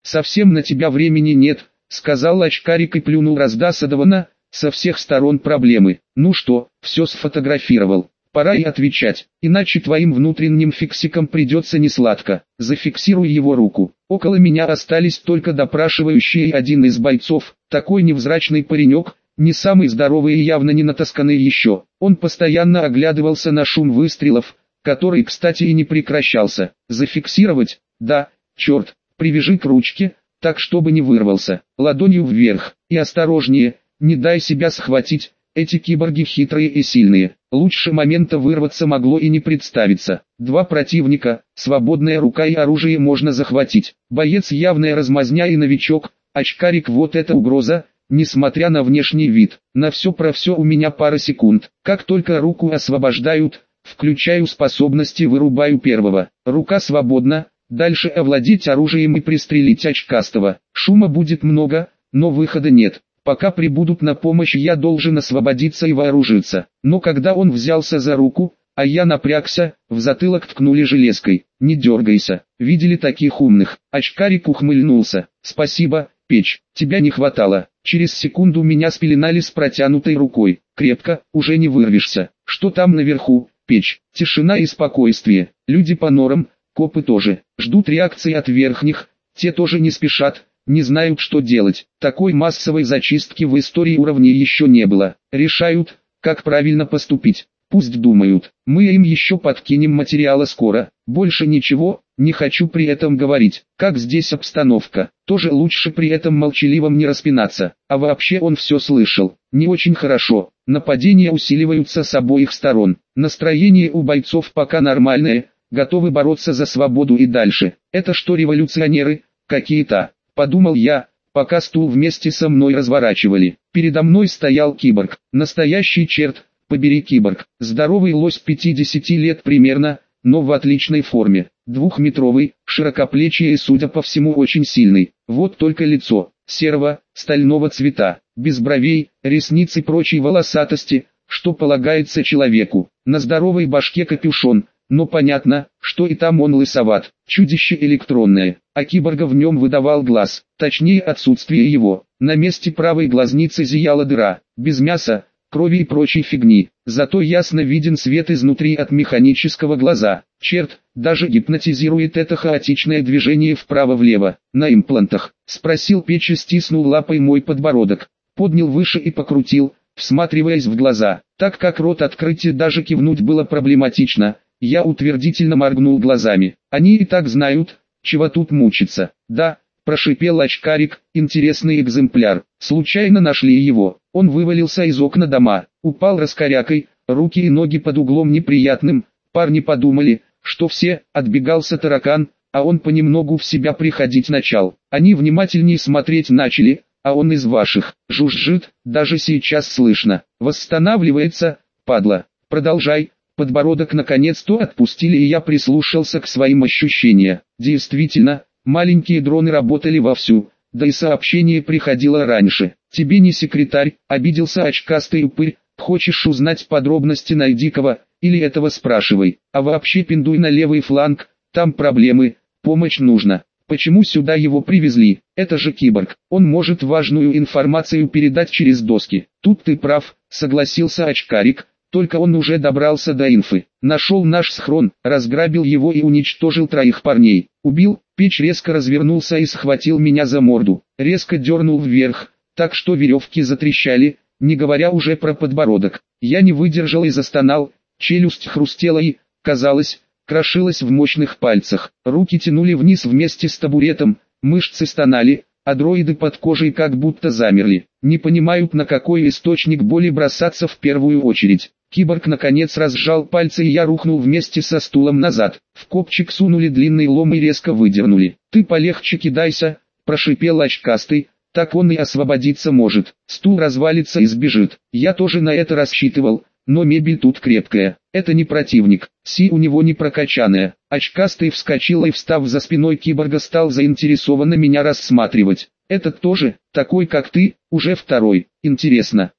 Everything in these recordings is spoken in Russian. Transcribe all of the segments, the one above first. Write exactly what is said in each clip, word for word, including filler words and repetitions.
совсем на тебя времени нет, сказал очкарик и плюнул раздосадованно, со всех сторон проблемы. Ну что, все сфотографировал, пора и отвечать, иначе твоим внутренним фиксикам придется несладко. Зафиксируй его руку. Около меня остались только допрашивающие и один из бойцов, такой невзрачный паренек, не самый здоровый и явно не натасканный еще. Он постоянно оглядывался на шум выстрелов, который, кстати, и не прекращался. Зафиксировать? Да, черт, привяжи к ручке, так чтобы не вырвался, ладонью вверх, и осторожнее, не дай себя схватить, эти киборги хитрые и сильные. Лучше момента вырваться могло и не представиться. Два противника, свободная рука и оружие можно захватить. Боец явная размазня и новичок, очкарик вот это угроза, несмотря на внешний вид. На все про все у меня пара секунд. Как только руку освобождают, включаю способности, вырубаю первого. Рука свободна, дальше овладеть оружием и пристрелить очкастого. Шума будет много, но выхода нет. Пока прибудут на помощь, я должен освободиться и вооружиться. Но когда он взялся за руку, а я напрягся, в затылок ткнули железкой. Не дергайся, видели таких умных? Очкарик ухмыльнулся. Спасибо, Печь, тебя не хватало. Через секунду меня спеленали с протянутой рукой. Крепко, уже не вырвешься. Что там наверху, Печь? Тишина и спокойствие. Люди по норам, копы тоже. Ждут реакции от верхних, те тоже не спешат. Не знают, что делать. Такой массовой зачистки в истории уровней еще не было. Решают, как правильно поступить. Пусть думают. Мы им еще подкинем материала скоро. Больше ничего, не хочу при этом говорить. Как здесь обстановка? Тоже лучше при этом молчаливом не распинаться. А вообще он все слышал. Не очень хорошо. Нападения усиливаются с обоих сторон. Настроение у бойцов пока нормальное. Готовы бороться за свободу и дальше. Это что, революционеры? Какие-то. Подумал я, пока стул вместе со мной разворачивали. Передо мной стоял киборг, настоящий черт, побери киборг. Здоровый лось пятидесяти лет примерно, но в отличной форме. Двухметровый, широкоплечий и, судя по всему, очень сильный. Вот только лицо, серого, стального цвета, без бровей, ресниц и прочей волосатости, что полагается человеку. На здоровой башке капюшон. Но понятно, что и там он лысоват, чудище электронное, а киборга в нем выдавал глаз, точнее отсутствие его. На месте правой глазницы зияла дыра, без мяса, крови и прочей фигни, зато ясно виден свет изнутри от механического глаза. Черт, даже гипнотизирует это хаотичное движение вправо-влево, на имплантах. Спросил Печь и стиснул лапой мой подбородок, поднял выше и покрутил, всматриваясь в глаза, так как рот открыть и даже кивнуть было проблематично. Я утвердительно моргнул глазами. Они и так знают, чего тут мучиться. Да, прошипел очкарик, интересный экземпляр. Случайно нашли его. Он вывалился из окна дома, упал раскорякой, руки и ноги под углом неприятным. Парни подумали, что все, отбегался таракан, а он понемногу в себя приходить начал. Они внимательнее смотреть начали, а он из ваших, жужжит, даже сейчас слышно. Восстанавливается, падла. Продолжай. Подбородок наконец-то отпустили, и я прислушался к своим ощущениям. Действительно, маленькие дроны работали вовсю, да и сообщение приходило раньше. Тебе не секретарь, обиделся очкастый упырь, хочешь узнать подробности, найди кого, или этого спрашивай. А вообще пиндуй на левый фланг, там проблемы, помощь нужна. Почему сюда его привезли? Это же киборг, он может важную информацию передать через доски. Тут ты прав, согласился очкарик. Только он уже добрался до инфы, нашел наш схрон, разграбил его и уничтожил троих парней. Убил, Печь резко развернулся и схватил меня за морду, резко дернул вверх, так что веревки затрещали, не говоря уже про подбородок. Я не выдержал и застонал, челюсть хрустела и, казалось, крошилась в мощных пальцах. Руки тянули вниз вместе с табуретом, мышцы стонали, а дроиды под кожей как будто замерли. Не понимают, на какой источник боли бросаться в первую очередь. Киборг наконец разжал пальцы, и я рухнул вместе со стулом назад. В копчик сунули длинный лом и резко выдернули. «Ты полегче кидайся», – прошипел очкастый, – так он и освободиться может. Стул развалится и сбежит. Я тоже на это рассчитывал, но мебель тут крепкая. Это не противник, си у него не прокачанная. Очкастый вскочил и, встав за спиной киборга, стал заинтересованно меня рассматривать. Этот тоже, такой как ты, уже второй. Интересно,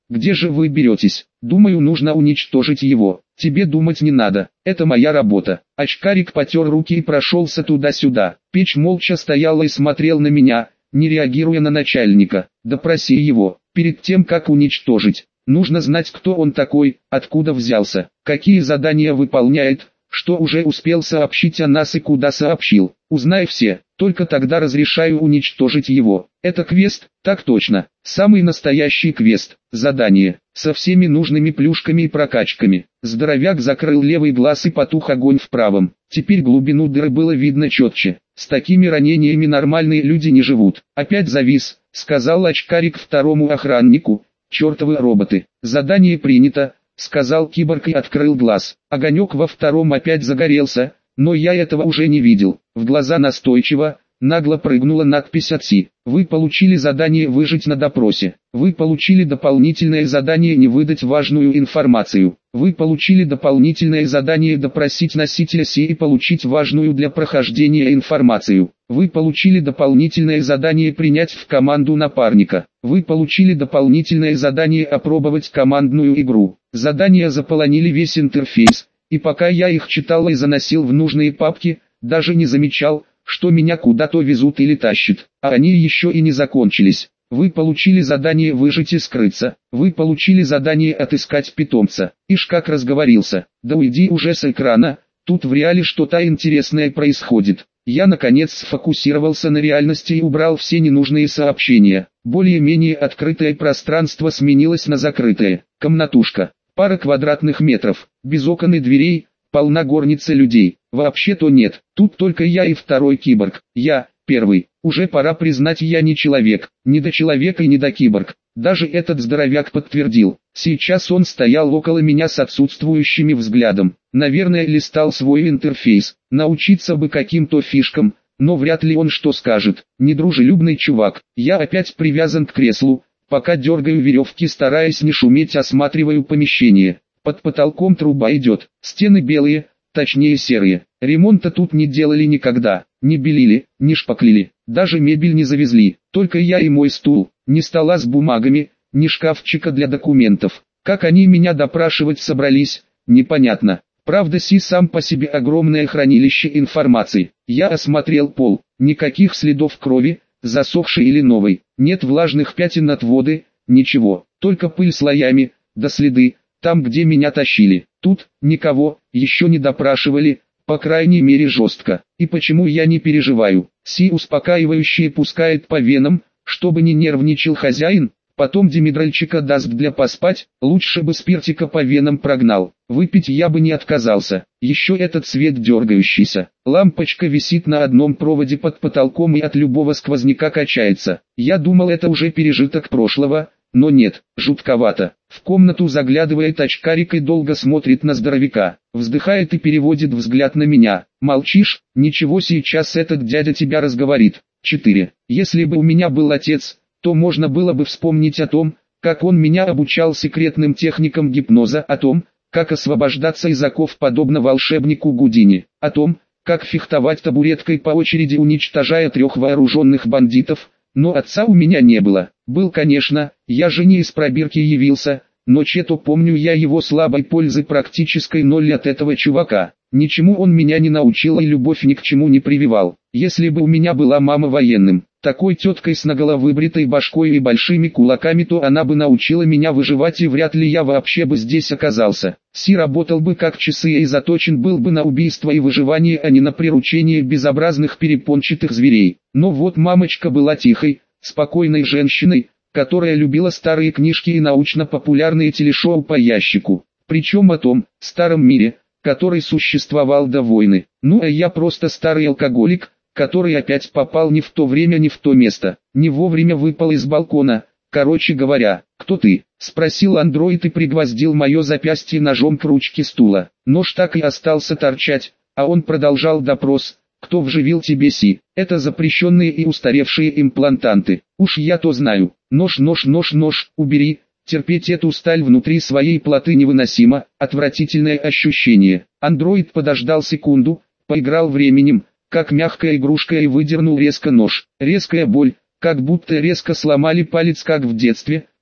Где же вы беретесь? Думаю, нужно уничтожить его. Тебе думать не надо, это моя работа. Очкарик потер руки и прошелся туда-сюда. Печь молча стояла и смотрел на меня, не реагируя на начальника. Допроси его, перед тем как уничтожить. Нужно знать, кто он такой, откуда взялся, какие задания выполняет, что уже успел сообщить о нас и куда сообщил. Узнай все, только тогда разрешаю уничтожить его. Это квест? Так точно. Самый настоящий квест. Задание. Со всеми нужными плюшками и прокачками. Здоровяк закрыл левый глаз и потух огонь в правом. Теперь глубину дыры было видно четче. С такими ранениями нормальные люди не живут. Опять завис, сказал очкарик второму охраннику. Чертовы роботы. Задание принято, сказал киборг и открыл глаз. Огонек во втором опять загорелся, но я этого уже не видел. В глаза настойчиво, нагло прыгнула надпись от Си. Вы получили задание выжить на допросе. Вы получили дополнительное задание не выдать важную информацию. Вы получили дополнительное задание допросить носителя Си и получить важную для прохождения информацию. Вы получили дополнительное задание принять в команду напарника. Вы получили дополнительное задание опробовать командную игру. Задания заполонили весь интерфейс, и пока я их читал и заносил в нужные папки, даже не замечал, что меня куда-то везут или тащат, а они еще и не закончились. Вы получили задание выжить и скрыться. Вы получили задание отыскать питомца. Ишь как разговорился. Да уйди уже с экрана, тут в реале что-то интересное происходит. Я наконец сфокусировался на реальности и убрал все ненужные сообщения. Более-менее открытое пространство сменилось на закрытое. Комнатушка. Пара квадратных метров, без окон и дверей, полна горница людей. Вообще-то нет, тут только я и второй киборг. Я, первый. Уже пора признать, я не человек, не до человека и не до киборг. Даже этот здоровяк подтвердил. Сейчас он стоял около меня с отсутствующим взглядом. Наверное, листал свой интерфейс. Научиться бы каким-то фишкам, но вряд ли он что скажет. Недружелюбный чувак. Я опять привязан к креслу. Пока дергаю веревки, стараясь не шуметь, осматриваю помещение. Под потолком труба идет. Стены белые, точнее серые. Ремонта тут не делали никогда. Не белили, не шпаклили. Даже мебель не завезли. Только я и мой стул. Ни стола с бумагами, ни шкафчика для документов. Как они меня допрашивать собрались, непонятно. Правда, Си сам по себе огромное хранилище информации. Я осмотрел пол. Никаких следов крови, засохшей или новой. Нет влажных пятен от воды, ничего. Только пыль слоями, да следы, там где меня тащили. Тут, никого, еще не допрашивали, по крайней мере жестко. И почему я не переживаю? Си успокаивающее пускает по венам, чтобы не нервничал хозяин. Потом димедрольчика даст для поспать, лучше бы спиртика по венам прогнал. Выпить я бы не отказался. Еще этот свет дергающийся. Лампочка висит на одном проводе под потолком и от любого сквозняка качается. Я думал, это уже пережиток прошлого, но нет, жутковато. В комнату заглядывает очкарик и долго смотрит на здоровяка. Вздыхает и переводит взгляд на меня. Молчишь? Ничего, сейчас этот дядя тебя разговорит. четыре. Если бы у меня был отец, то можно было бы вспомнить о том, как он меня обучал секретным техникам гипноза, о том, как освобождаться из оков подобно волшебнику Гудини, о том, как фехтовать табуреткой по очереди, уничтожая трех вооруженных бандитов, но отца у меня не было. Был, конечно, я же не из пробирки явился, но че-то помню я его слабой пользы практической ноль от этого чувака. Ничему он меня не научил и любовь ни к чему не прививал. Если бы у меня была мама военным, такой теткой с наголовыбритой башкой и большими кулаками, то она бы научила меня выживать, и вряд ли я вообще бы здесь оказался. Си работал бы как часы и заточен был бы на убийство и выживание, а не на приручение безобразных перепончатых зверей. Но вот мамочка была тихой, спокойной женщиной, которая любила старые книжки и научно-популярные телешоу по ящику. Причем о том старом мире, который существовал до войны. Ну а я просто старый алкоголик, который опять попал не в то время, не в то место, не вовремя выпал из балкона. Короче говоря, кто ты? Спросил андроид и пригвоздил мое запястье ножом к ручке стула. Нож так и остался торчать, а он продолжал допрос. Кто вживил тебе Си? Это запрещенные и устаревшие имплантанты. Уж я-то знаю. Нож, нож, нож, нож, убери. Терпеть эту сталь внутри своей плоты невыносимо, отвратительное ощущение. Андроид подождал секунду, поиграл временем, как мягкая игрушка, и выдернул резко нож. Резкая боль, как будто резко сломали палец, как в детстве,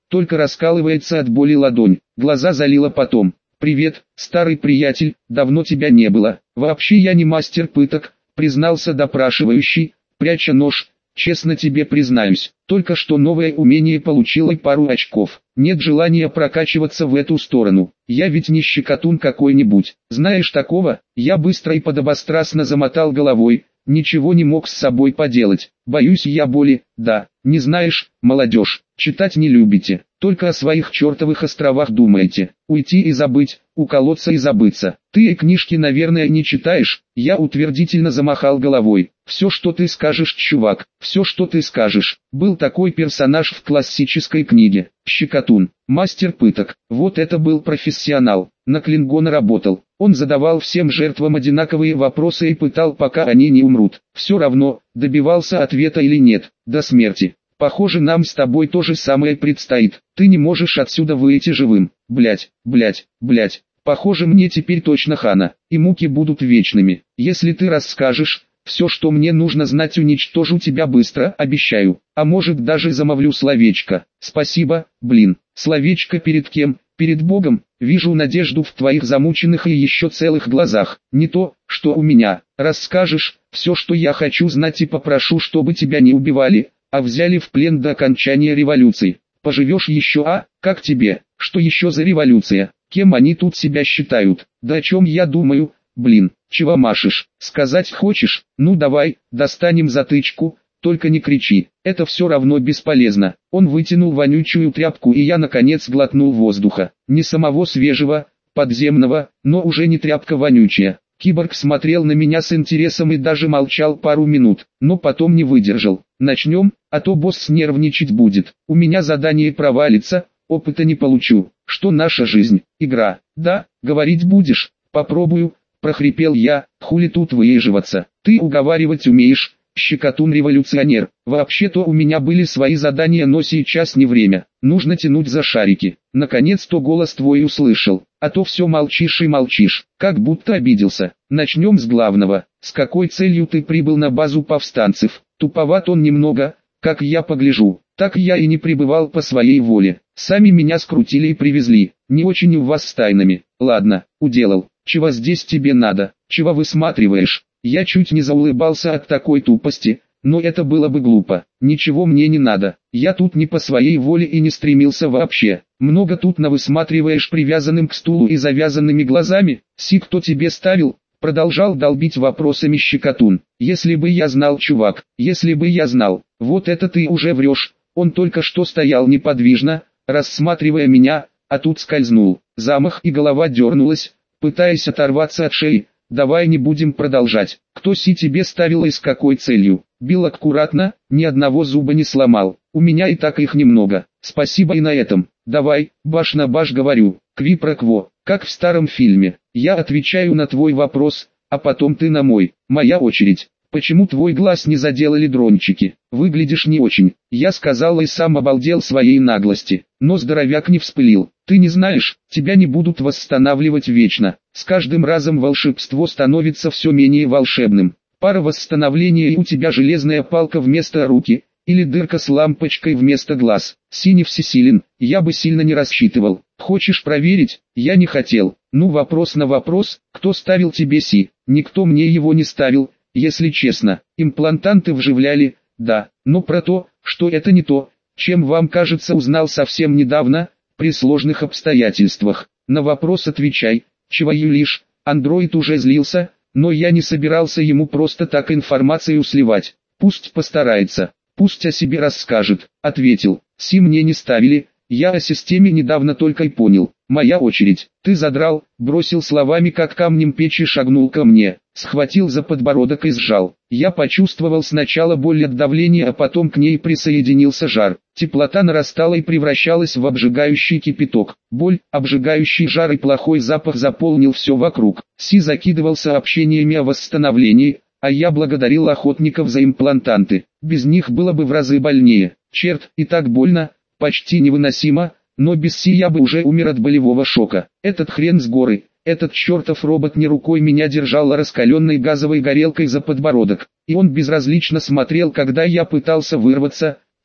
только раскалывается от боли ладонь, глаза залило потом. «Привет, старый приятель, давно тебя не было. Вообще я не мастер пыток», признался допрашивающий, пряча нож. «Честно тебе признаюсь, только что новое умение получил и пару очков. Нет желания прокачиваться в эту сторону. Я ведь не щекотун какой-нибудь. Знаешь такого?» Я быстро и подобострастно замотал головой. Ничего не мог с собой поделать. «Боюсь я боли, да. Не знаешь, молодежь, читать не любите. Только о своих чертовых островах думаете. Уйти и забыть, уколоться и забыться. Ты и книжки, наверное, не читаешь?» Я утвердительно замахал головой. «Все, что ты скажешь, чувак, все, что ты скажешь». Был такой персонаж в классической книге. Щекотун, мастер пыток. Вот это был профессионал. На Клингона работал. Он задавал всем жертвам одинаковые вопросы и пытал, пока они не умрут. Все равно, добивался ответа или нет, до смерти. Похоже, нам с тобой то же самое предстоит. Ты не можешь отсюда выйти живым. Блять, блять, блять. Похоже, мне теперь точно хана, и муки будут вечными. Если ты расскажешь, все, что мне нужно знать, уничтожу тебя быстро, обещаю. А может, даже замовлю словечко. Спасибо, блин. Словечко перед кем? Перед Богом. Вижу надежду в твоих замученных и еще целых глазах. Не то, что у меня. Расскажешь все, что я хочу знать, и попрошу, чтобы тебя не убивали, а взяли в плен до окончания революции. Поживешь еще, а? Как тебе? Что еще за революция? Кем они тут себя считают? Да о чем я думаю? Блин, чего машешь? Сказать хочешь? Ну давай, достанем затычку. Только не кричи, это все равно бесполезно. Он вытянул вонючую тряпку, и я наконец глотнул воздуха. Не самого свежего, подземного, но уже не тряпка вонючая. Киборг смотрел на меня с интересом и даже молчал пару минут, но потом не выдержал. «Начнем, а то босс нервничать будет. У меня задание провалится, опыта не получу. Что наша жизнь? Игра. Да, говорить будешь? Попробую», прохрипел я. «Хули тут выеживаться? Ты уговаривать умеешь?» Щекотун-революционер. Вообще-то у меня были свои задания, но сейчас не время. Нужно тянуть за шарики. Наконец-то голос твой услышал. А то все молчишь и молчишь, как будто обиделся. Начнем с главного. С какой целью ты прибыл на базу повстанцев? Туповат он немного, как я погляжу. Так я и не прибывал по своей воле. Сами меня скрутили и привезли. Не очень у вас с тайнами. Ладно, уделал. Чего здесь тебе надо? Чего высматриваешь? Я чуть не заулыбался от такой тупости, но это было бы глупо. Ничего мне не надо. Я тут не по своей воле и не стремился вообще. Много тут навысматриваешь привязанным к стулу и завязанными глазами? Си, кто тебе ставил? Продолжал долбить вопросами Щекотун. Если бы я знал, чувак, если бы я знал. Вот это ты уже врешь. Он только что стоял неподвижно, рассматривая меня, а тут скользнул. Замах, и голова дернулась, пытаясь оторваться от шеи. Давай не будем продолжать. Кто си тебе ставил и с какой целью? Бил аккуратно, ни одного зуба не сломал. У меня и так их немного. Спасибо и на этом. Давай, баш на баш говорю. Кви про кво, как в старом фильме. Я отвечаю на твой вопрос, а потом ты на мой. Моя очередь. Почему твой глаз не заделали дрончики? Выглядишь не очень. Я сказал и сам обалдел своей наглости. Но здоровяк не вспылил. Ты не знаешь, тебя не будут восстанавливать вечно. С каждым разом волшебство становится все менее волшебным. Пара восстановления, и у тебя железная палка вместо руки, или дырка с лампочкой вместо глаз. Си не всесилен, я бы сильно не рассчитывал. Хочешь проверить? Я не хотел. Ну, вопрос на вопрос, кто ставил тебе Си? Никто мне его не ставил. Если честно, имплантанты вживляли, да, но про то, что это не то, чем вам кажется, узнал совсем недавно, при сложных обстоятельствах. На вопрос отвечай, чего юлишь. Андроид уже злился, но я не собирался ему просто так информацию сливать. Пусть постарается, пусть о себе расскажет, ответил. Си мне не ставили, я о системе недавно только и понял. Моя очередь. Ты задрал, бросил словами, как камнем печи, шагнул ко мне, схватил за подбородок и сжал. Я почувствовал сначала боль от давления, а потом к ней присоединился жар. Теплота нарастала и превращалась в обжигающий кипяток. Боль, обжигающий жар и плохой запах заполнил все вокруг. Си закидывал сообщениями о восстановлении, а я благодарил охотников за имплантанты. Без них было бы в разы больнее. Черт, и так больно, почти невыносимо. Но без Си я бы уже умер от болевого шока. Этот хрен с горы, этот чертов робот не рукой меня держал, а раскаленной газовой горелкой за подбородок. И он безразлично смотрел, когда я пытался вырваться,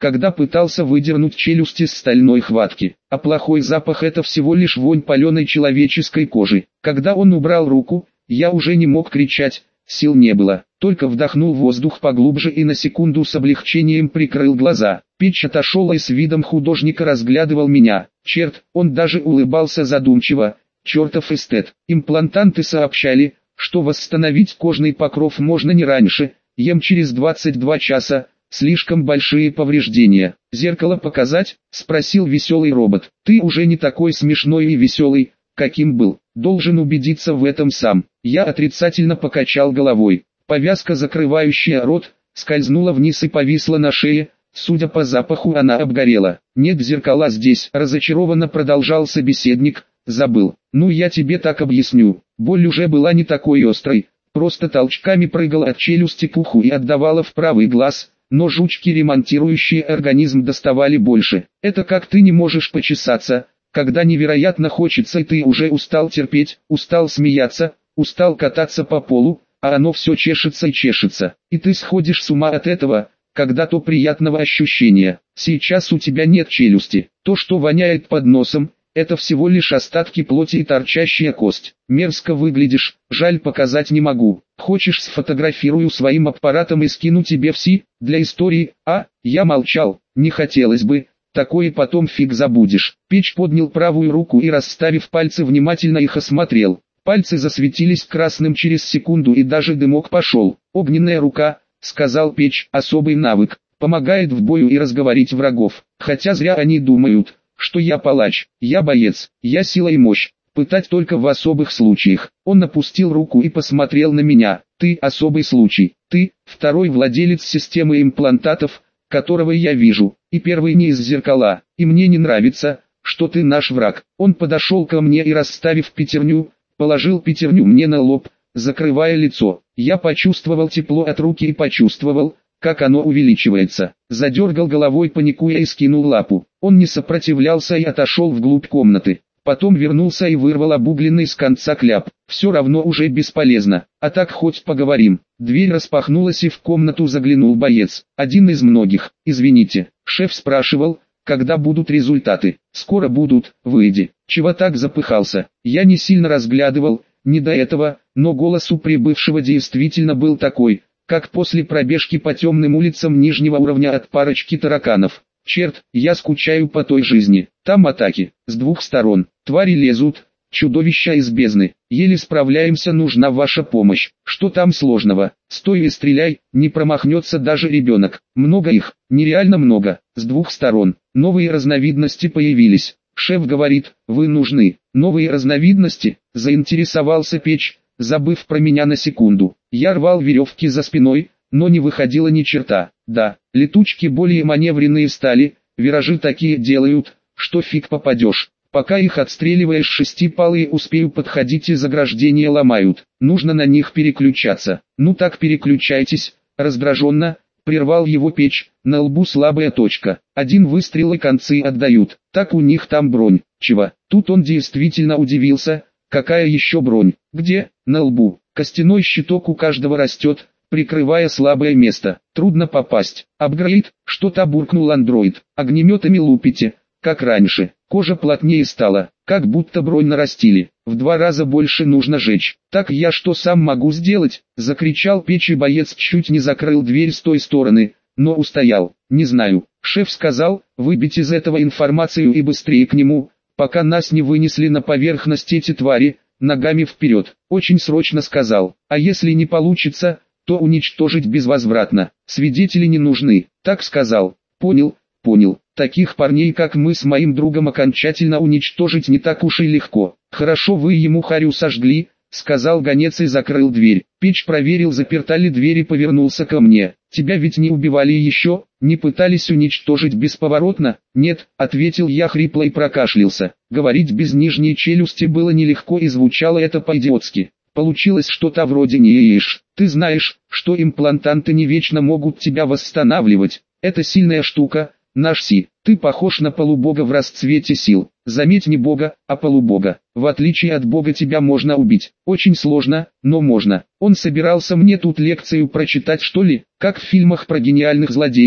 когда пытался выдернуть челюсть из стальной хватки. А плохой запах — это всего лишь вонь паленой человеческой кожи. Когда он убрал руку, я уже не мог кричать, сил не было, только вдохнул воздух поглубже и на секунду с облегчением прикрыл глаза. Печь отошел и с видом художника разглядывал меня. Черт, он даже улыбался задумчиво. Чертов эстет. Имплантанты сообщали, что восстановить кожный покров можно не раньше, ем через двадцать два часа. Слишком большие повреждения. Зеркало показать? Спросил веселый робот. Ты уже не такой смешной и веселый, каким был. Должен убедиться в этом сам. Я отрицательно покачал головой. Повязка, закрывающая рот, скользнула вниз и повисла на шее. Судя по запаху, она обгорела. Нет зеркала здесь. Разочарованно продолжал собеседник. Забыл. Ну я тебе так объясню. Боль уже была не такой острой. Просто толчками прыгала от челюсти к уху и отдавала в правый глаз. Но жучки, ремонтирующие организм, доставали больше. Это как ты не можешь почесаться, когда невероятно хочется, и ты уже устал терпеть, устал смеяться, устал кататься по полу, а оно все чешется и чешется. И ты сходишь с ума от этого, когда то приятного ощущения. Сейчас у тебя нет челюсти. То, что воняет под носом, это всего лишь остатки плоти и торчащая кость. Мерзко выглядишь, жаль, показать не могу. Хочешь, сфотографирую своим аппаратом и скину тебе в си, для истории? А, я молчал, не хотелось бы, такое потом фиг забудешь. Печь поднял правую руку и, расставив пальцы, внимательно их осмотрел. Пальцы засветились красным через секунду и даже дымок пошел. Огненная рука, сказал Печь, особый навык, помогает в бою и разговорить врагов. Хотя зря они думают, что я палач, я боец, я сила и мощь. Пытать только в особых случаях. Он опустил руку и посмотрел на меня. Ты особый случай. Ты второй владелец системы имплантатов, которого я вижу, и первый не из зеркала. И мне не нравится, что ты наш враг. Он подошел ко мне и, расставив пятерню, положил пятерню мне на лоб, закрывая лицо. Я почувствовал тепло от руки и почувствовал, как оно увеличивается. Задергал головой, паникуя, и скинул лапу. Он не сопротивлялся и отошел вглубь комнаты. Потом вернулся и вырвал обугленный с конца кляп. Все равно уже бесполезно. А так хоть поговорим. Дверь распахнулась и в комнату заглянул боец. Один из многих. Извините, шеф спрашивал, когда будут результаты. Скоро будут, выйди. Чего так запыхался? Я не сильно разглядывал, не до этого, но голос у прибывшего действительно был такой, как после пробежки по темным улицам нижнего уровня от парочки тараканов. Черт, я скучаю по той жизни. Там атаки, с двух сторон, твари лезут, чудовища из бездны. Еле справляемся, нужна ваша помощь. Что там сложного? Стой и стреляй, не промахнется даже ребенок. Много их, нереально много, с двух сторон. Новые разновидности появились. Шеф говорит, вы нужны. Новые разновидности, заинтересовался Печь, забыв про меня на секунду. Я рвал веревки за спиной, но не выходило ни черта. Да, летучки более маневренные стали, виражи такие делают, что фиг попадешь. Пока их отстреливаешь, шестипалые успею подходить и заграждения ломают. Нужно на них переключаться. Ну так переключайтесь, раздраженно, прервал его Печь, на лбу слабая точка. Один выстрел и концы отдают. Так у них там бронь. Чего? Тут он действительно удивился. Какая еще бронь? Где? На лбу. Костяной щиток у каждого растет, прикрывая слабое место. Трудно попасть. Апгрейд, что-то буркнул андроид. Огнеметами лупите, как раньше. Кожа плотнее стала, как будто бронь нарастили. В два раза больше нужно жечь. Так я что сам могу сделать? Закричал Печь, и боец чуть не закрыл дверь с той стороны, но устоял. Не знаю. Шеф сказал, выбить из этого информацию и быстрее к нему, пока нас не вынесли на поверхность эти твари, ногами вперед. Очень срочно сказал. А если не получится, то уничтожить безвозвратно. Свидетели не нужны. Так сказал. Понял, понял. Таких парней, как мы с моим другом, окончательно уничтожить не так уж и легко. Хорошо, вы ему харю сожгли, сказал гонец и закрыл дверь. Печь проверил, заперта ли дверь, и повернулся ко мне. Тебя ведь не убивали еще? Не пытались уничтожить бесповоротно? Нет, ответил я хрипло и прокашлялся. Говорить без нижней челюсти было нелегко и звучало это по-идиотски. Получилось что-то вроде «не ешь». Ты знаешь, что имплантанты не вечно могут тебя восстанавливать. Это сильная штука. Наш Си, ты похож на полубога в расцвете сил. Заметь, не бога, а полубога. В отличие от бога тебя можно убить. Очень сложно, но можно. Он собирался мне тут лекцию прочитать, что ли, как в фильмах про гениальных злодеев,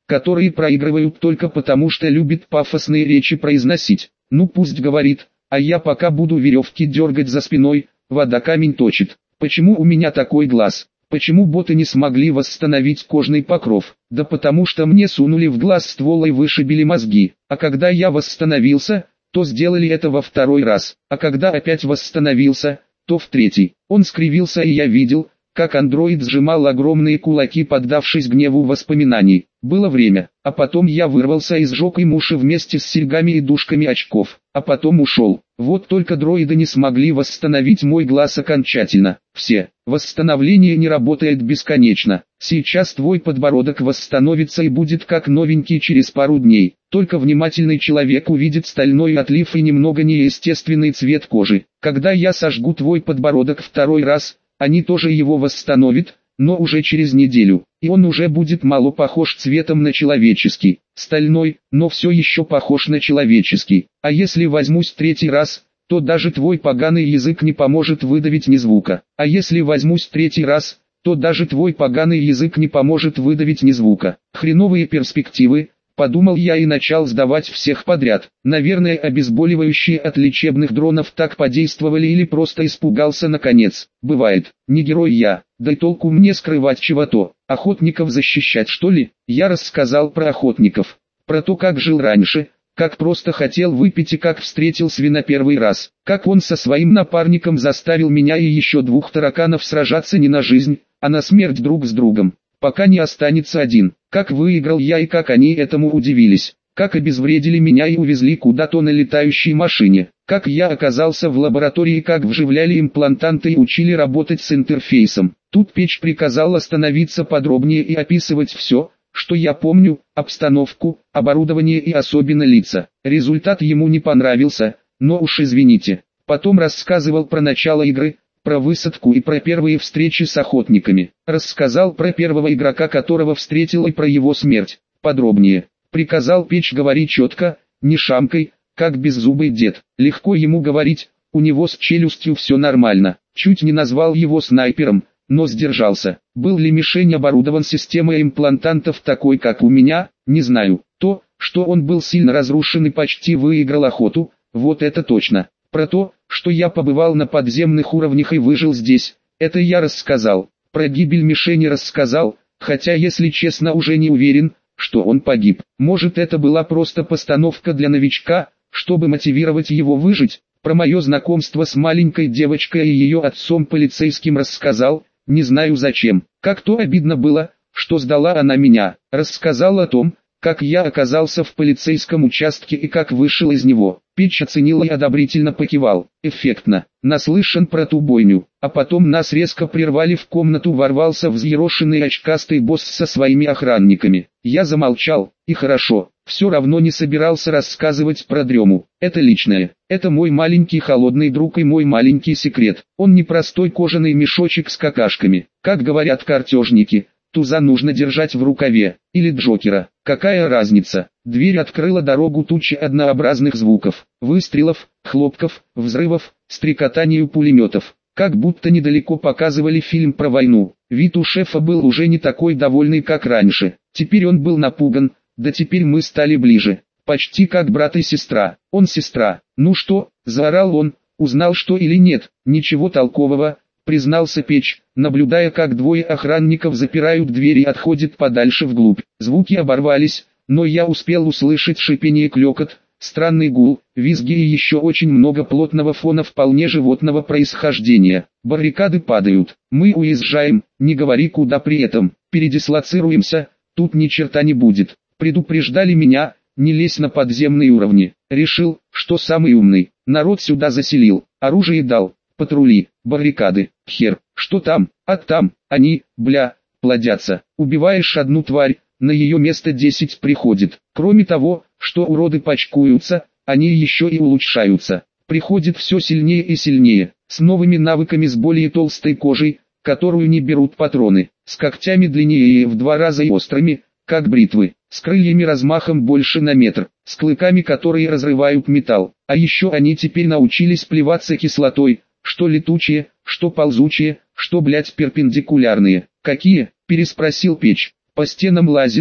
которые проигрывают только потому, что любят пафосные речи произносить. Ну пусть говорит, а я пока буду веревки дергать за спиной, вода камень точит. Почему у меня такой глаз? Почему боты не смогли восстановить кожный покров? Да потому что мне сунули в глаз ствол и вышибили мозги. А когда я восстановился, то сделали это во второй раз. А когда опять восстановился, то в третий. Он скривился, и я видел, как андроид сжимал огромные кулаки, поддавшись гневу воспоминаний. Было время, а потом я вырвался и сжег им уши вместе с серьгами и дужками очков, а потом ушел. Вот только дроиды не смогли восстановить мой глаз окончательно. Все. Восстановление не работает бесконечно. Сейчас твой подбородок восстановится и будет как новенький через пару дней. Только внимательный человек увидит стальной отлив и немного неестественный цвет кожи. Когда я сожгу твой подбородок второй раз, они тоже его восстановят, но уже через неделю, и он уже будет мало похож цветом на человеческий, стальной, но все еще похож на человеческий. А если возьмусь третий раз, то даже твой поганый язык не поможет выдавить ни звука. А если возьмусь третий раз, то даже твой поганый язык не поможет выдавить ни звука. Хреновые перспективы, подумал я и начал сдавать всех подряд. Наверное, обезболивающие от лечебных дронов так подействовали или просто испугался наконец. Бывает, не герой я, да и толку мне скрывать чего-то. Охотников защищать что ли? Я рассказал про охотников, про то, как жил раньше, как просто хотел выпить и как встретил свина первый раз. Как он со своим напарником заставил меня и еще двух тараканов сражаться не на жизнь, а на смерть друг с другом, пока не останется один. Как выиграл я и как они этому удивились. Как обезвредили меня и увезли куда-то на летающей машине. Как я оказался в лаборатории, как вживляли имплантанты и учили работать с интерфейсом. Тут Печь приказал остановиться подробнее и описывать все, что я помню, обстановку, оборудование и особенно лица. Результат ему не понравился, но уж извините. Потом рассказывал про начало игры, про высадку и про первые встречи с охотниками. Рассказал про первого игрока, которого встретил, и про его смерть. Подробнее. Приказал Печь говорить четко, не шамкой, как беззубый дед. Легко ему говорить, у него с челюстью все нормально. Чуть не назвал его снайпером, но сдержался. Был ли мишень оборудован системой имплантантов такой, как у меня, не знаю. То, что он был сильно разрушен и почти выиграл охоту, вот это точно. Про то, что я побывал на подземных уровнях и выжил здесь, это я рассказал. Про гибель мишени рассказал, хотя, если честно, уже не уверен, что он погиб. Может, это была просто постановка для новичка, чтобы мотивировать его выжить. Про мое знакомство с маленькой девочкой и ее отцом полицейским рассказал, не знаю зачем. Как-то обидно было, что сдала она меня. Рассказал о том, как я оказался в полицейском участке и как вышел из него. Печь оценил и одобрительно покивал. Эффектно. Наслышан про ту бойню. А потом нас резко прервали, в комнату ворвался взъерошенный очкастый босс со своими охранниками. Я замолчал, и хорошо. Все равно не собирался рассказывать про дрему. Это личное. Это мой маленький холодный друг и мой маленький секрет. Он не простой кожаный мешочек с какашками. Как говорят картежники, туза нужно держать в рукаве, или Джокера. Какая разница? Дверь открыла дорогу туче однообразных звуков, выстрелов, хлопков, взрывов, стрекотанию пулеметов. Как будто недалеко показывали фильм про войну. Вид у шефа был уже не такой довольный, как раньше. Теперь он был напуган, да теперь мы стали ближе. Почти как брат и сестра. Он сестра. Ну что, заорал он, узнал что или нет? Ничего толкового, признался Печь, наблюдая, как двое охранников запирают дверь и отходят подальше вглубь. Звуки оборвались, но я успел услышать шипение, клёкот, странный гул, визги и еще очень много плотного фона вполне животного происхождения. Баррикады падают. Мы уезжаем, не говори куда при этом. Передислоцируемся, тут ни черта не будет. Предупреждали меня, не лезь на подземные уровни. Решил, что самый умный. Народ сюда заселил, оружие дал. Патрули, баррикады, хер, что там, а там, они, бля, плодятся. Убиваешь одну тварь, на ее место десять приходит. Кроме того, что уроды почкуются, они еще и улучшаются. Приходит все сильнее и сильнее, с новыми навыками, с более толстой кожей, которую не берут патроны, с когтями длиннее и в два раза и острыми, как бритвы, с крыльями размахом больше на метр, с клыками, которые разрывают металл. А еще они теперь научились плеваться кислотой, что летучие, что ползучие, что, блять, перпендикулярные. Какие? Переспросил Печь. По стенам лазит,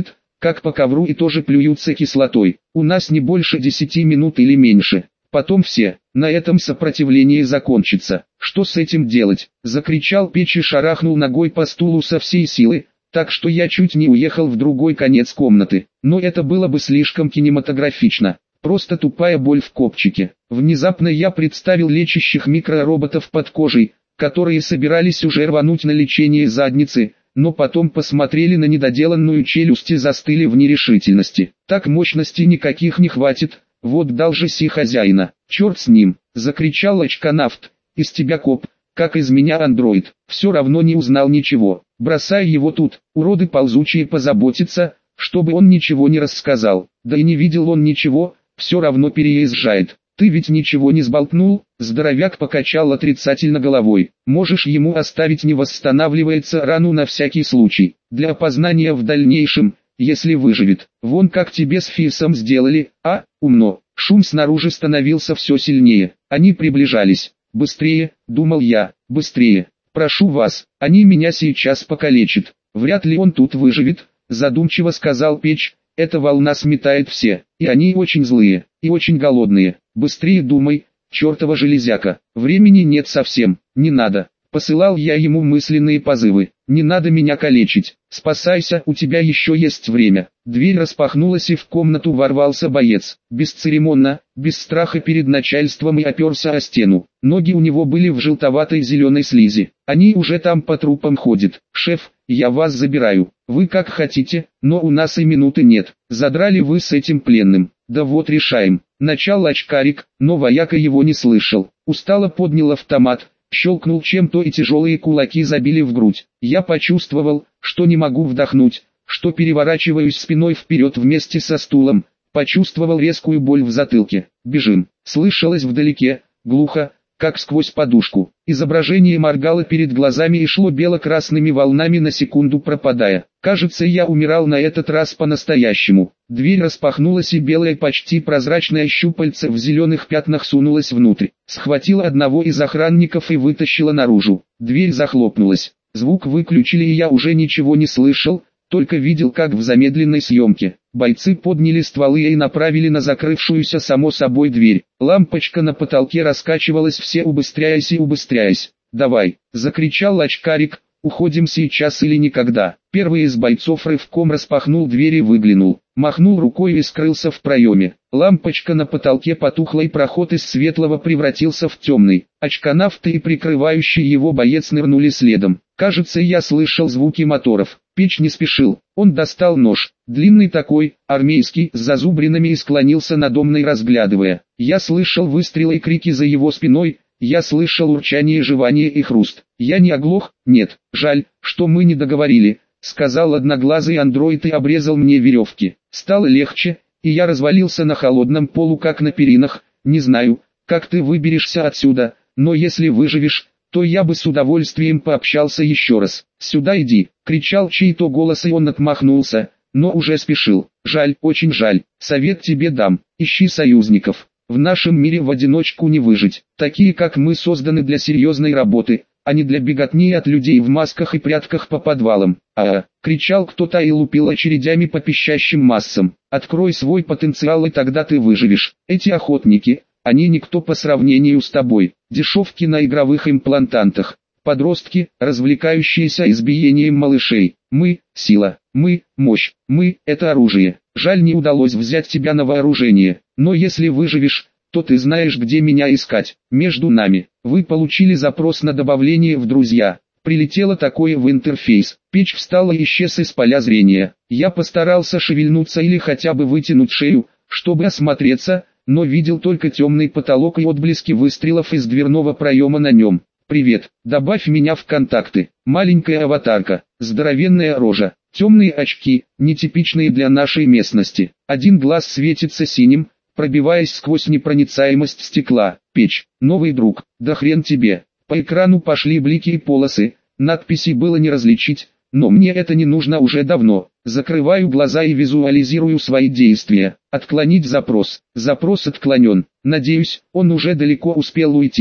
как по ковру и тоже плюются кислотой. У нас не больше десяти минут или меньше. Потом все, на этом сопротивление закончится. Что с этим делать? Закричал Печь и шарахнул ногой по стулу со всей силы, так что я чуть не уехал в другой конец комнаты. Но это было бы слишком кинематографично. Просто тупая боль в копчике. Внезапно я представил лечащих микророботов под кожей, которые собирались уже рвануть на лечение задницы, но потом посмотрели на недоделанную челюсть и застыли в нерешительности. Так мощности никаких не хватит, вот дал же си хозяина. Черт с ним, закричал очканавт, из тебя коп, как из меня андроид, все равно не узнал ничего. Бросай его тут, уроды ползучие позаботятся, чтобы он ничего не рассказал. Да и не видел он ничего, все равно переезжает. Ты ведь ничего не сболтнул? Здоровяк покачал отрицательно головой. Можешь ему оставить, не восстанавливается, рану на всякий случай, для опознания в дальнейшем, если выживет. Вон как тебе с Фисом сделали, а, умно. Шум снаружи становился все сильнее. Они приближались. Быстрее, думал я, быстрее. Прошу вас, они меня сейчас покалечат. Вряд ли он тут выживет, задумчиво сказал Печь. Эта волна сметает все, и они очень злые, и очень голодные. Быстрее думай, чертова железяка, времени нет совсем, не надо. Посылал я ему мысленные позывы, не надо меня калечить, спасайся, у тебя еще есть время. Дверь распахнулась и в комнату ворвался боец, бесцеремонно, без страха перед начальством и оперся о стену. Ноги у него были в желтоватой зеленой слизи, они уже там по трупам ходят. Шеф, я вас забираю, вы как хотите, но у нас и минуты нет, задрали вы с этим пленным. Да вот решаем. Начал очкарик, но вояка его не слышал. Устало поднял автомат, щелкнул чем-то и тяжелые кулаки забили в грудь. Я почувствовал, что не могу вдохнуть, что переворачиваюсь спиной вперед вместе со стулом. Почувствовал резкую боль в затылке. Бежим. Слышалось вдалеке, глухо, как сквозь подушку. Изображение моргало перед глазами и шло бело-красными волнами, на секунду пропадая. Кажется, я умирал на этот раз по-настоящему. Дверь распахнулась, и белое почти прозрачное щупальце в зеленых пятнах сунулось внутрь. Схватила одного из охранников и вытащила наружу. Дверь захлопнулась. Звук выключили, и я уже ничего не слышал, только видел, как в замедленной съемке бойцы подняли стволы и направили на закрывшуюся само собой дверь. Лампочка на потолке раскачивалась, все убыстряясь и убыстряясь. «Давай!» — закричал очкарик, «уходим сейчас или никогда!» Первый из бойцов рывком распахнул дверь и выглянул, махнул рукой и скрылся в проеме. Лампочка на потолке потухла, и проход из светлого превратился в темный. Очканавт и прикрывающий его боец нырнули следом. Кажется, я слышал звуки моторов. Печь не спешил. Он достал нож, длинный такой, армейский, с зазубринами, и склонился надо мной, разглядывая. Я слышал выстрелы и крики за его спиной. Я слышал урчание, жевание и хруст. Я не оглох? Нет. Жаль, что мы не договорили, сказал одноглазый андроид и обрезал мне веревки. Стало легче, и я развалился на холодном полу, как на перинах. Не знаю, как ты выберешься отсюда, но если выживешь, то я бы с удовольствием пообщался еще раз. «Сюда иди!» — кричал чей-то голос, и он отмахнулся, но уже спешил. «Жаль, очень жаль. Совет тебе дам. Ищи союзников. В нашем мире в одиночку не выжить. Такие как мы созданы для серьезной работы, а не для беготни от людей в масках и прятках по подвалам». «А-а!» — кричал кто-то и лупил очередями по пищащим массам. «Открой свой потенциал, и тогда ты выживешь. Эти охотники, они никто по сравнению с тобой. Дешевки на игровых имплантантах. Подростки, развлекающиеся избиением малышей. Мы – сила, мы – мощь, мы – это оружие. Жаль, не удалось взять тебя на вооружение. Но если выживешь, то ты знаешь, где меня искать. Между нами. Вы получили запрос на добавление в друзья. Прилетело такое в интерфейс. Печь встала и исчез из поля зрения. Я постарался шевельнуться или хотя бы вытянуть шею, чтобы осмотреться, но видел только темный потолок и отблески выстрелов из дверного проема на нем. «Привет, добавь меня в контакты». Маленькая аватарка, здоровенная рожа, темные очки, нетипичные для нашей местности. Один глаз светится синим, пробиваясь сквозь непроницаемость стекла. Печь, новый друг, да хрен тебе. По экрану пошли блики и полосы, надписи было не различить, но мне это не нужно уже давно. Закрываю глаза и визуализирую свои действия. Отклонить запрос. Запрос отклонен. Надеюсь, он уже далеко успел уйти.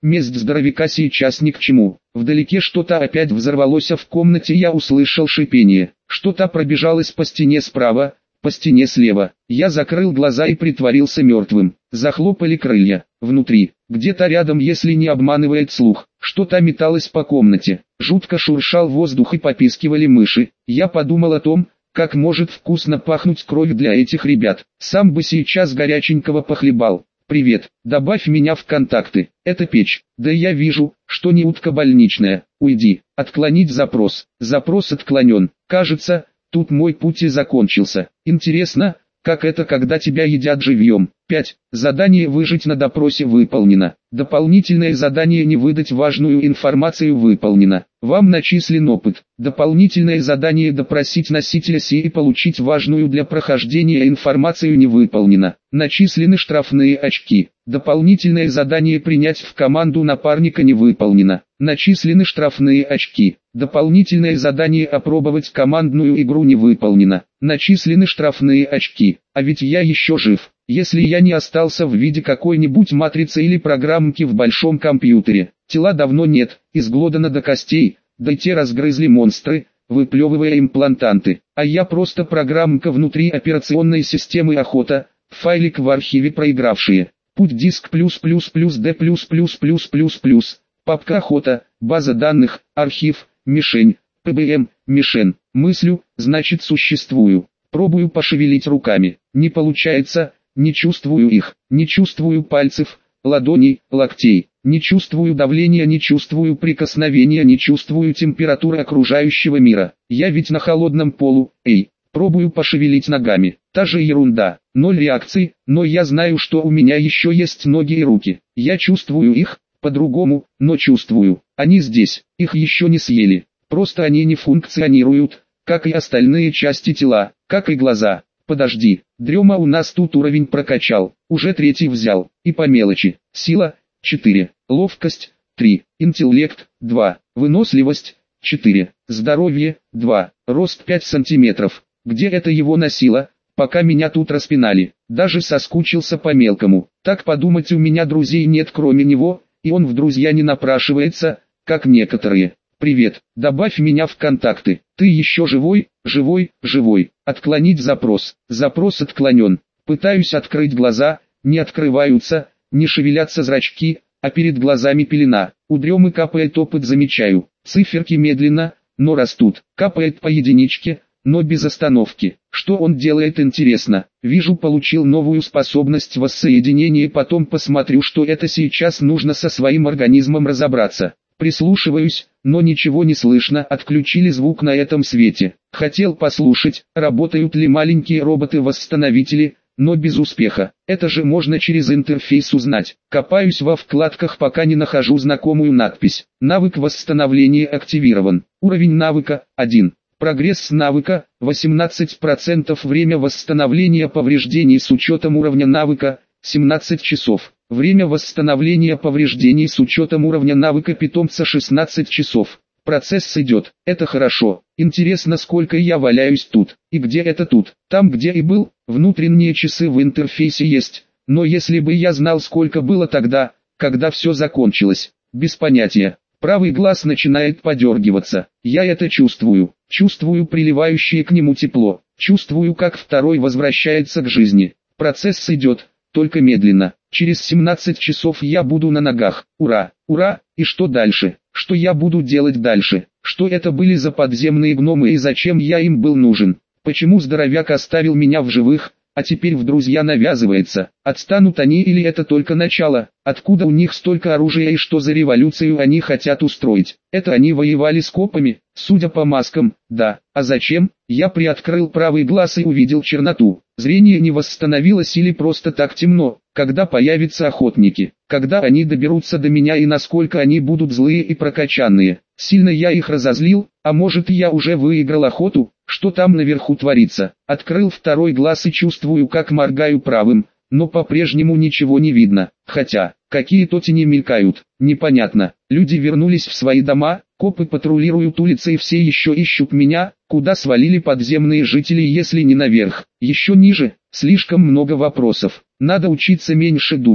месть здоровяка сейчас ни к чему. Вдалеке что-то опять взорвалось, а в комнате я услышал шипение. Что-то пробежалось по стене справа, по стене слева. Я закрыл глаза и притворился мертвым. Захлопали крылья. Внутри, где-то рядом, если не обманывает слух, что-то металось по комнате. Жутко шуршал воздух и попискивали мыши. Я подумал о том, как может вкусно пахнуть кровь для этих ребят. Сам бы сейчас горяченького похлебал. «Привет, добавь меня в контакты. Это печь. Да я вижу, что не утка больничная. Уйди. Отклонить запрос. Запрос отклонен. Кажется, тут мой путь и закончился. Интересно, как это, когда тебя едят живьем?» пять. Задание «Выжить на допросе» выполнено. Дополнительное задание «Не выдать важную информацию» выполнено. Вам начислен опыт. Дополнительное задание «Допросить носителя сети и получить важную для прохождения информацию» не выполнено. Начислены штрафные очки. Дополнительное задание «Принять в команду напарника» не выполнено. Начислены штрафные очки. Дополнительное задание «Опробовать командную игру» не выполнено. Начислены штрафные очки. А ведь я еще жив. Если я не остался в виде какой-нибудь матрицы или программки в большом компьютере. Тела давно нет, изглодано до костей, да и те разгрызли монстры, выплевывая имплантанты. А я просто программка внутри операционной системы «Охота», файлик в архиве проигравшие. Путь диск плюс плюс плюс д плюс плюс плюс плюс плюс. Папка «Охота», база данных, архив, мишень, ПБМ, мишень. Мыслю, значит существую. Пробую пошевелить руками. Не получается. Не чувствую их, не чувствую пальцев, ладоней, локтей, не чувствую давления, не чувствую прикосновения, не чувствую температуры окружающего мира. Я ведь на холодном полу, эй, пробую пошевелить ногами. Та же ерунда, ноль реакций, но я знаю, что у меня еще есть ноги и руки. Я чувствую их, по-другому, но чувствую. Они здесь, их еще не съели, просто они не функционируют, как и остальные части тела, как и глаза. Подожди, дрема у нас тут уровень прокачал, уже третий взял, и по мелочи. Сила – четыре, ловкость – три, интеллект – два, выносливость – четыре, здоровье – два, рост пять сантиметров. Где это его носило, пока меня тут распинали? Даже соскучился по мелкому. Так подумать, у меня друзей нет кроме него, и он в друзья не напрашивается, как некоторые. «Привет, добавь меня в контакты. Ты еще живой, живой, живой. Отклонить запрос. Запрос отклонен. Пытаюсь открыть глаза, не открываются, не шевелятся зрачки, а перед глазами пелена. У дремы капает опыт, замечаю. Циферки медленно, но растут. Капает по единичке, но без остановки. Что он делает, интересно? Вижу, получил новую способность воссоединения, потом посмотрю, что это сейчас, нужно со своим организмом разобраться. Прислушиваюсь, но ничего не слышно, отключили звук на этом свете. Хотел послушать, работают ли маленькие роботы-восстановители, но без успеха. Это же можно через интерфейс узнать. Копаюсь во вкладках, пока не нахожу знакомую надпись. Навык восстановления активирован. Уровень навыка – один. Прогресс навыка – восемнадцать процентов. Время восстановления повреждений с учетом уровня навыка – семнадцать часов. Время восстановления повреждений с учетом уровня навыка питомца шестнадцать часов. Процесс идет, это хорошо. Интересно, сколько я валяюсь тут. И где это тут? Там, где и был. Внутренние часы в интерфейсе есть. Но если бы я знал, сколько было тогда, когда все закончилось. Без понятия. Правый глаз начинает подергиваться. Я это чувствую. Чувствую приливающее к нему тепло. Чувствую, как второй возвращается к жизни. Процесс идет, только медленно. Через семнадцать часов я буду на ногах. Ура, ура, и что дальше? Что я буду делать дальше? Что это были за подземные гномы и зачем я им был нужен? Почему здоровяк оставил меня в живых, а теперь в друзья навязывается? Отстанут они или это только начало? Откуда у них столько оружия и что за революцию они хотят устроить? Это они воевали с копами? Судя по маскам, да. А зачем? Я приоткрыл правый глаз и увидел черноту. Зрение не восстановилось или просто так темно? Когда появятся охотники? Когда они доберутся до меня и насколько они будут злые и прокачанные? Сильно я их разозлил, а может я уже выиграл охоту? Что там наверху творится? Открыл второй глаз и чувствую, как моргаю правым, но по-прежнему ничего не видно. Хотя, какие-то тени мелькают, непонятно. Люди вернулись в свои дома, копы патрулируют улицы и все еще ищут меня. Куда свалили подземные жители, если не наверх? Еще ниже, слишком много вопросов. Надо учиться меньше думать,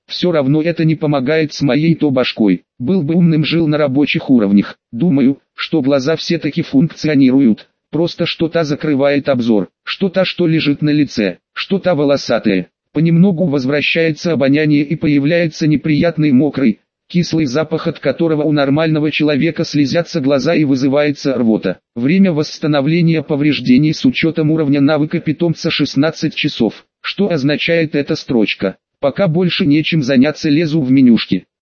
Все равно это не помогает с моей-то башкой. Был бы умным, жил на рабочих уровнях. Думаю, что глаза все-таки функционируют. Просто что-то закрывает обзор, что-то, что лежит на лице, что-то волосатое. Понемногу возвращается обоняние и появляется неприятный мокрый, кислый запах, от которого у нормального человека слезятся глаза и вызывается рвота. Время восстановления повреждений с учетом уровня навыка питомца шестнадцать часов. Что означает эта строчка? Пока больше нечем заняться, лезу в менюшки.